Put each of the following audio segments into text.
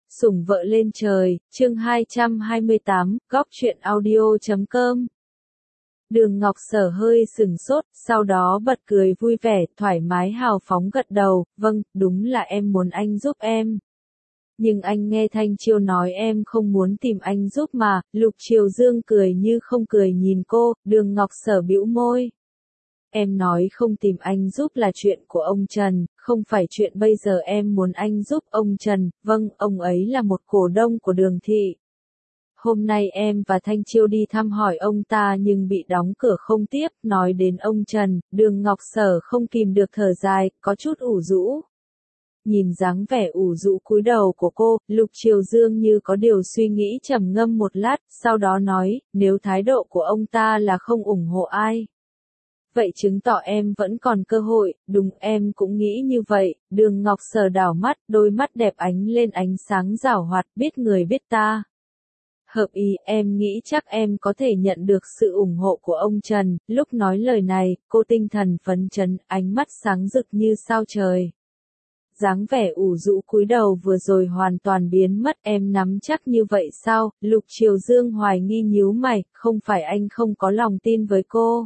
Sủng vợ lên trời, chương 228, góc truyện audio.com. Đường Ngọc Sở hơi sừng sốt, sau đó bật cười vui vẻ, thoải mái hào phóng gật đầu, vâng, đúng là em muốn anh giúp em. Nhưng anh nghe Thanh Chiêu nói em không muốn tìm anh giúp mà, Lục Triều Dương cười như không cười nhìn cô, Đường Ngọc Sở bĩu môi. Em nói không tìm anh giúp là chuyện của ông Trần, không phải chuyện bây giờ em muốn anh giúp ông Trần, vâng, ông ấy là một cổ đông của Đường thị. Hôm nay em và Thanh Chiêu đi thăm hỏi ông ta nhưng bị đóng cửa không tiếp, nói đến ông Trần, Đường Ngọc Sở không kìm được thở dài, có chút ủ rũ. Nhìn dáng vẻ ủ rũ cúi đầu của cô, Lục Triều Dương như có điều suy nghĩ trầm ngâm một lát, sau đó nói, nếu thái độ của ông ta là không ủng hộ ai. Vậy chứng tỏ em vẫn còn cơ hội, đúng em cũng nghĩ như vậy, Đường Ngọc Sở đảo mắt, đôi mắt đẹp ánh lên ánh sáng giảo hoạt, biết người biết ta. Hợp ý, em nghĩ chắc em có thể nhận được sự ủng hộ của ông Trần, lúc nói lời này, cô tinh thần phấn chấn, ánh mắt sáng rực như sao trời. Dáng vẻ ủ rũ cúi đầu vừa rồi hoàn toàn biến mất, em nắm chắc như vậy sao, Lục Triều Dương hoài nghi nhíu mày, không phải anh không có lòng tin với cô.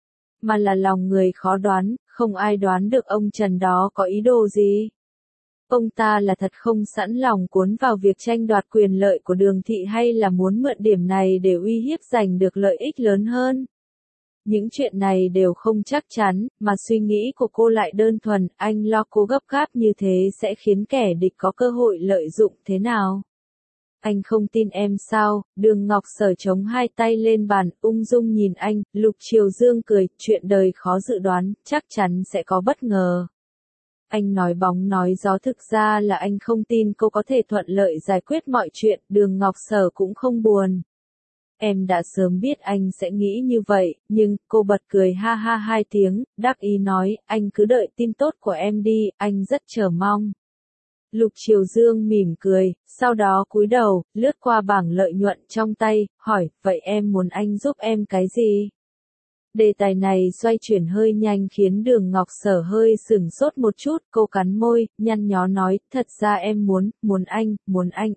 Mà là lòng người khó đoán, không ai đoán được ông Trần đó có ý đồ gì. Ông ta là thật không sẵn lòng cuốn vào việc tranh đoạt quyền lợi của Đường thị hay là muốn mượn điểm này để uy hiếp giành được lợi ích lớn hơn. Những chuyện này đều không chắc chắn, mà suy nghĩ của cô lại đơn thuần, anh lo cô gấp gáp như thế sẽ khiến kẻ địch có cơ hội lợi dụng thế nào. Anh không tin em sao, Đường Ngọc Sở chống hai tay lên bàn, ung dung nhìn anh, Lục Triều Dương cười, chuyện đời khó dự đoán, chắc chắn sẽ có bất ngờ. Anh nói bóng nói gió thực ra là anh không tin cô có thể thuận lợi giải quyết mọi chuyện, Đường Ngọc Sở cũng không buồn. Em đã sớm biết anh sẽ nghĩ như vậy, nhưng, cô bật cười ha ha hai tiếng, đắc ý nói, anh cứ đợi tin tốt của em đi, anh rất chờ mong. Lục Triều Dương mỉm cười, sau đó cúi đầu, lướt qua bảng lợi nhuận trong tay, hỏi, vậy em muốn anh giúp em cái gì? Đề tài này xoay chuyển hơi nhanh khiến Đường Ngọc Sở hơi sửng sốt một chút, cô cắn môi, nhăn nhó nói, thật ra em muốn anh,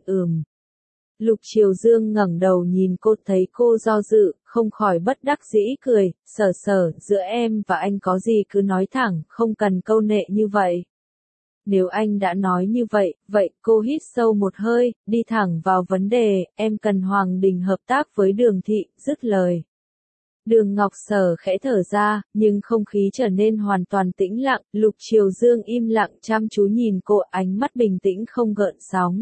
Lục Triều Dương ngẩng đầu nhìn cô thấy cô do dự, không khỏi bất đắc dĩ cười, Sở, giữa em và anh có gì cứ nói thẳng, không cần câu nệ như vậy. Nếu anh đã nói như vậy, vậy cô hít sâu một hơi, đi thẳng vào vấn đề, em cần Hoàng Đình hợp tác với Đường thị, dứt lời. Đường Ngọc Sở khẽ thở ra, nhưng không khí trở nên hoàn toàn tĩnh lặng, Lục Triều Dương im lặng chăm chú nhìn cô, ánh mắt bình tĩnh không gợn sóng.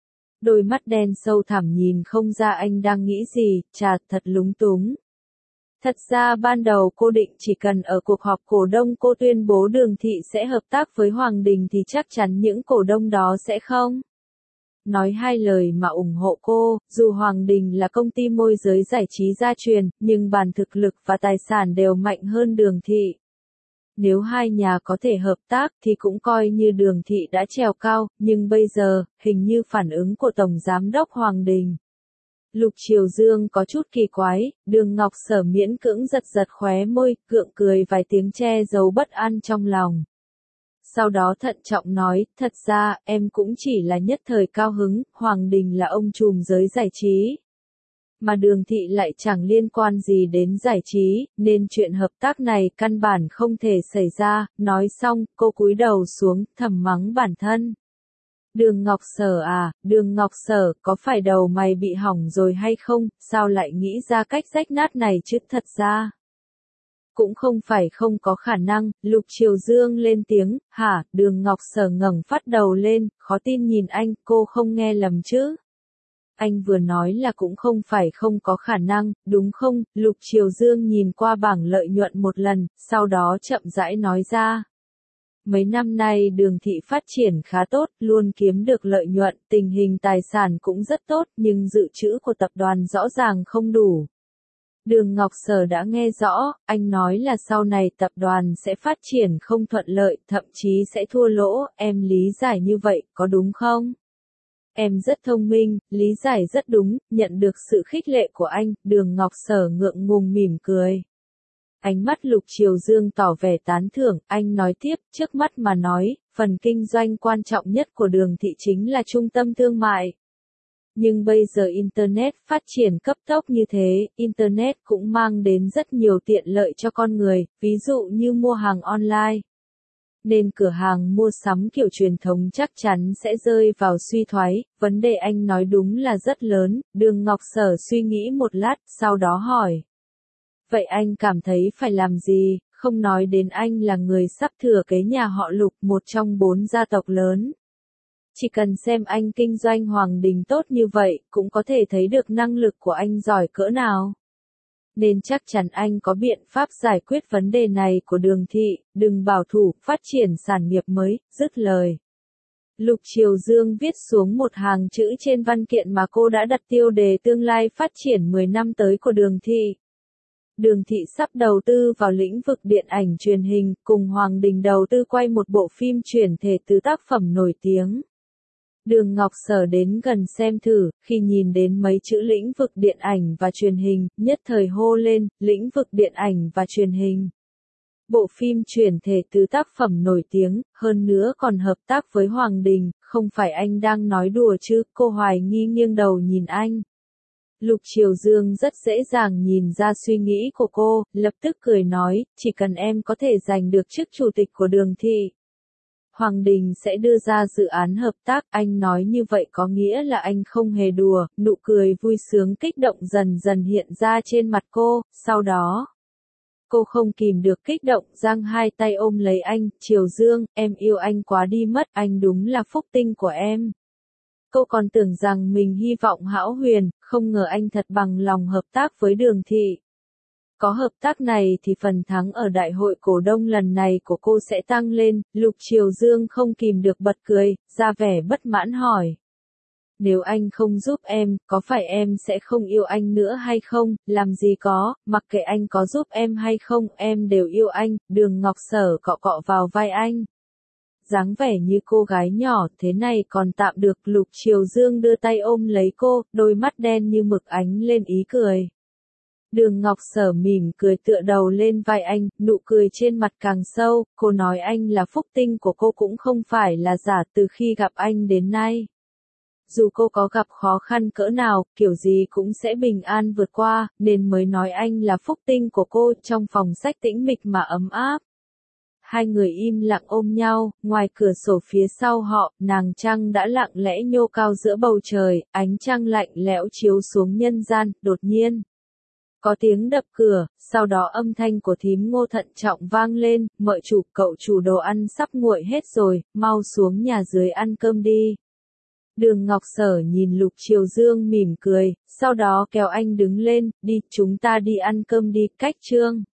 Đôi mắt đen sâu thẳm nhìn không ra anh đang nghĩ gì, chà, thật lúng túng. Thật ra ban đầu cô định chỉ cần ở cuộc họp cổ đông cô tuyên bố Đường thị sẽ hợp tác với Hoàng Đình thì chắc chắn những cổ đông đó sẽ không nói hai lời mà ủng hộ cô, dù Hoàng Đình là công ty môi giới giải trí gia truyền, nhưng bàn thực lực và tài sản đều mạnh hơn Đường thị. Nếu hai nhà có thể hợp tác thì cũng coi như Đường thị đã trèo cao, nhưng bây giờ, hình như phản ứng của Tổng Giám đốc Hoàng Đình. Lục Triều Dương có chút kỳ quái, Đường Ngọc Sở miễn cưỡng giật khóe môi, gượng cười vài tiếng che giấu bất an trong lòng. Sau đó thận trọng nói, thật ra, em cũng chỉ là nhất thời cao hứng, Hoàng Đình là ông trùm giới giải trí. Mà Đường thị lại chẳng liên quan gì đến giải trí, nên chuyện hợp tác này căn bản không thể xảy ra, nói xong, cô cúi đầu xuống, thầm mắng bản thân. Đường Ngọc Sở à, Đường Ngọc Sở, có phải đầu mày bị hỏng rồi hay không, sao lại nghĩ ra cách rách nát này chứ, thật ra. Cũng không phải không có khả năng, Lục Triều Dương lên tiếng, hả, Đường Ngọc Sở ngẩng phát đầu lên, khó tin nhìn anh, cô không nghe lầm chứ. Anh vừa nói là cũng không phải không có khả năng, đúng không, Lục Triều Dương nhìn qua bảng lợi nhuận một lần, sau đó chậm rãi nói ra. Mấy năm nay Đường thị phát triển khá tốt, luôn kiếm được lợi nhuận, tình hình tài sản cũng rất tốt, nhưng dự trữ của tập đoàn rõ ràng không đủ. Đường Ngọc Sở đã nghe rõ, anh nói là sau này tập đoàn sẽ phát triển không thuận lợi, thậm chí sẽ thua lỗ, em lý giải như vậy, có đúng không? Em rất thông minh, lý giải rất đúng, nhận được sự khích lệ của anh, Đường Ngọc Sở ngượng ngùng mỉm cười. Ánh mắt Lục Triều Dương tỏ vẻ tán thưởng, anh nói tiếp, trước mắt mà nói, phần kinh doanh quan trọng nhất của Đường thị chính là trung tâm thương mại. Nhưng bây giờ Internet phát triển cấp tốc như thế, Internet cũng mang đến rất nhiều tiện lợi cho con người, ví dụ như mua hàng online. Nên cửa hàng mua sắm kiểu truyền thống chắc chắn sẽ rơi vào suy thoái, vấn đề anh nói đúng là rất lớn, Đường Ngọc Sở suy nghĩ một lát, sau đó hỏi. Vậy anh cảm thấy phải làm gì, không nói đến anh là người sắp thừa kế nhà họ Lục, một trong 4 gia tộc lớn. Chỉ cần xem anh kinh doanh Hoàng Đình tốt như vậy, cũng có thể thấy được năng lực của anh giỏi cỡ nào. Nên chắc chắn anh có biện pháp giải quyết vấn đề này của Đường thị, đừng bảo thủ, phát triển sản nghiệp mới, dứt lời. Lục Triều Dương viết xuống một hàng chữ trên văn kiện mà cô đã đặt tiêu đề tương lai phát triển 10 năm tới của Đường thị. Đường thị sắp đầu tư vào lĩnh vực điện ảnh truyền hình, cùng Hoàng Đình đầu tư quay một bộ phim chuyển thể từ tác phẩm nổi tiếng. Đường Ngọc Sở đến gần xem thử, khi nhìn đến mấy chữ lĩnh vực điện ảnh và truyền hình, nhất thời hô lên, lĩnh vực điện ảnh và truyền hình. Bộ phim chuyển thể từ tác phẩm nổi tiếng, hơn nữa còn hợp tác với Hoàng Đình, không phải anh đang nói đùa chứ, cô hoài nghi nghiêng đầu nhìn anh. Lục Triều Dương rất dễ dàng nhìn ra suy nghĩ của cô, lập tức cười nói, chỉ cần em có thể giành được chức chủ tịch của Đường thị. Hoàng Đình sẽ đưa ra dự án hợp tác, anh nói như vậy có nghĩa là anh không hề đùa, nụ cười vui sướng kích động dần dần hiện ra trên mặt cô, sau đó. Cô không kìm được kích động, giang hai tay ôm lấy anh, Triều Dương, em yêu anh quá đi mất, anh đúng là phúc tinh của em. Cô còn tưởng rằng mình hy vọng hão huyền, không ngờ anh thật bằng lòng hợp tác với Đường thị. Có hợp tác này thì phần thắng ở đại hội cổ đông lần này của cô sẽ tăng lên, Lục Triều Dương không kìm được bật cười, ra vẻ bất mãn hỏi. Nếu anh không giúp em, có phải em sẽ không yêu anh nữa hay không, làm gì có, mặc kệ anh có giúp em hay không, em đều yêu anh, Đường Ngọc Sở cọ cọ vào vai anh. Dáng vẻ như cô gái nhỏ, thế này còn tạm được, Lục Triều Dương đưa tay ôm lấy cô, đôi mắt đen như mực ánh lên ý cười. Đường Ngọc Sở mỉm cười tựa đầu lên vai anh, nụ cười trên mặt càng sâu, cô nói anh là phúc tinh của cô cũng không phải là giả từ khi gặp anh đến nay. Dù cô có gặp khó khăn cỡ nào, kiểu gì cũng sẽ bình an vượt qua, nên mới nói anh là phúc tinh của cô, trong phòng sách tĩnh mịch mà ấm áp. Hai người im lặng ôm nhau, ngoài cửa sổ phía sau họ, nàng trăng đã lặng lẽ nhô cao giữa bầu trời, ánh trăng lạnh lẽo chiếu xuống nhân gian, đột nhiên. Có tiếng đập cửa, sau đó âm thanh của thím Ngô thận trọng vang lên, mợ chủ, cậu chủ đồ ăn sắp nguội hết rồi, mau xuống nhà dưới ăn cơm đi. Đường Ngọc Sở nhìn Lục Triều Dương mỉm cười, sau đó kéo anh đứng lên, đi, chúng ta đi ăn cơm đi, cách Trương.